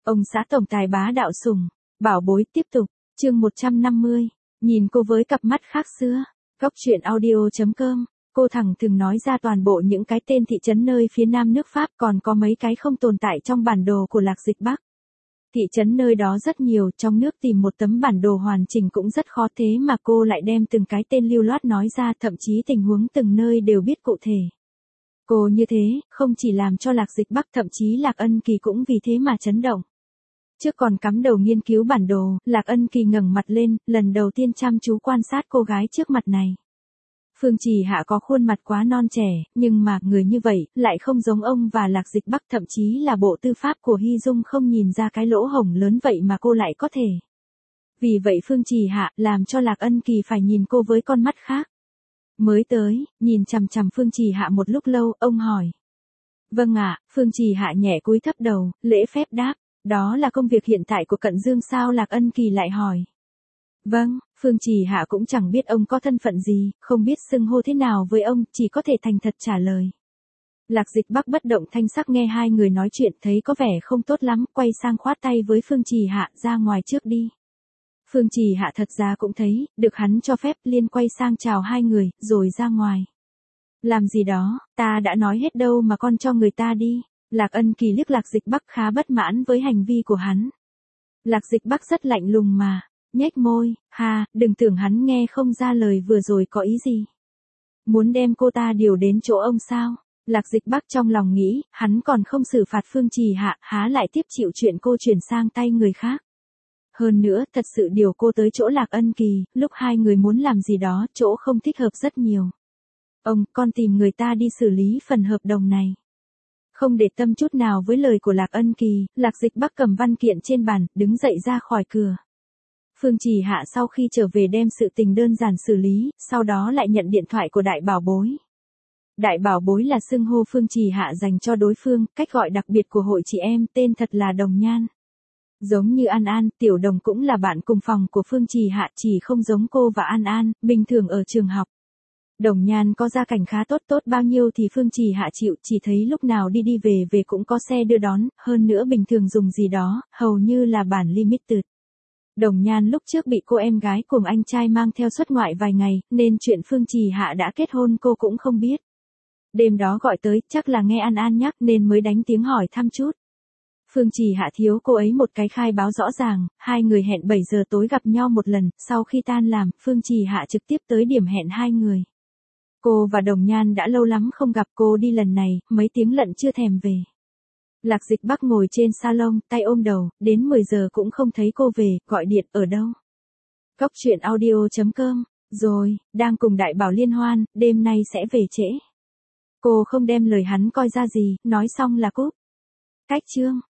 Ông xã tổng tài bá đạo sủng, bảo bối tiếp tục, chương 150, nhìn cô với cặp mắt khác xưa, góc truyện audio.com, cô thẳng thừng nói ra toàn bộ những cái tên thị trấn nơi phía nam nước Pháp còn có mấy cái không tồn tại trong bản đồ của Lạc Dịch Bắc. Thị trấn nơi đó rất nhiều, trong nước tìm một tấm bản đồ hoàn chỉnh cũng rất khó thế mà cô lại đem từng cái tên lưu loát nói ra, thậm chí tình huống từng nơi đều biết cụ thể. Cô như thế, không chỉ làm cho Lạc Dịch Bắc thậm chí Lạc Ân Kỳ cũng vì thế mà chấn động. Trước còn cắm đầu nghiên cứu bản đồ, Lạc Ân Kỳ ngẩng mặt lên, lần đầu tiên chăm chú quan sát cô gái trước mặt này. Phương Trì Hạ có khuôn mặt quá non trẻ, nhưng mà người như vậy, lại không giống ông và Lạc Dịch Bắc, thậm chí là bộ tư pháp của Hy Dung không nhìn ra cái lỗ hổng lớn vậy mà cô lại có thể. Vì vậy Phương Trì Hạ làm cho Lạc Ân Kỳ phải nhìn cô với con mắt khác. Mới tới, nhìn chằm chằm Phương Trì Hạ một lúc lâu, ông hỏi. Vâng ạ, Phương Trì Hạ nhẹ cúi thấp đầu, lễ phép đáp. Đó là công việc hiện tại của Cận Dương sao? Lạc Ân Kỳ lại hỏi. Vâng, Phương Trì Hạ cũng chẳng biết ông có thân phận gì, không biết xưng hô thế nào với ông, chỉ có thể thành thật trả lời. Lạc Dịch Bắc bất động thanh sắc nghe hai người nói chuyện thấy có vẻ không tốt lắm, quay sang khoát tay với Phương Trì Hạ, ra ngoài trước đi. Phương Trì Hạ thật ra cũng thấy, được hắn cho phép, liền quay sang chào hai người, rồi ra ngoài. Làm gì đó, ta đã nói hết đâu mà con cho người ta đi. Lạc Ân Kỳ liếc Lạc Dịch Bắc khá bất mãn với hành vi của hắn. Lạc Dịch Bắc rất lạnh lùng mà, nhếch môi, đừng tưởng hắn nghe không ra lời vừa rồi có ý gì. Muốn đem cô ta điều đến chỗ ông sao? Lạc Dịch Bắc trong lòng nghĩ, hắn còn không xử phạt Phương Trì Hạ, há lại tiếp chịu chuyện cô chuyển sang tay người khác. Hơn nữa, thật sự điều cô tới chỗ Lạc Ân Kỳ, lúc hai người muốn làm gì đó, chỗ không thích hợp rất nhiều. Ông, con tìm người ta đi xử lý phần hợp đồng này. Không để tâm chút nào với lời của Lạc Ân Kỳ, Lạc Dịch Bắc cầm văn kiện trên bàn, đứng dậy ra khỏi cửa. Phương Trì Hạ sau khi trở về đem sự tình đơn giản xử lý, sau đó lại nhận điện thoại của Đại Bảo Bối. Đại Bảo Bối là xưng hô Phương Trì Hạ dành cho đối phương, cách gọi đặc biệt của hội chị em, tên thật là Đồng Nhan. Giống như An An, Tiểu Đồng cũng là bạn cùng phòng của Phương Trì Hạ, chỉ không giống cô và An An, bình thường ở trường học. Đồng Nhan có gia cảnh khá tốt bao nhiêu thì Phương Trì Hạ chịu, chỉ thấy lúc nào đi về cũng có xe đưa đón, hơn nữa bình thường dùng gì đó, hầu như là bản limited. Đồng Nhan lúc trước bị cô em gái cùng anh trai mang theo xuất ngoại vài ngày, nên chuyện Phương Trì Hạ đã kết hôn cô cũng không biết. Đêm đó gọi tới, chắc là nghe An An nhắc nên mới đánh tiếng hỏi thăm chút. Phương Trì Hạ thiếu cô ấy một cái khai báo rõ ràng, hai người hẹn 7 giờ tối gặp nhau một lần, sau khi tan làm, Phương Trì Hạ trực tiếp tới điểm hẹn hai người. Cô và Đồng Nhan đã lâu lắm không gặp, cô đi lần này, mấy tiếng lận chưa thèm về. Lạc Dịch Bắc ngồi trên salon, tay ôm đầu, đến 10 giờ cũng không thấy cô về, gọi điện, ở đâu? Góc truyện audio.com, rồi, đang cùng Đại Bảo liên hoan, đêm nay sẽ về trễ. Cô không đem lời hắn coi ra gì, nói xong là cúp. Cách chương.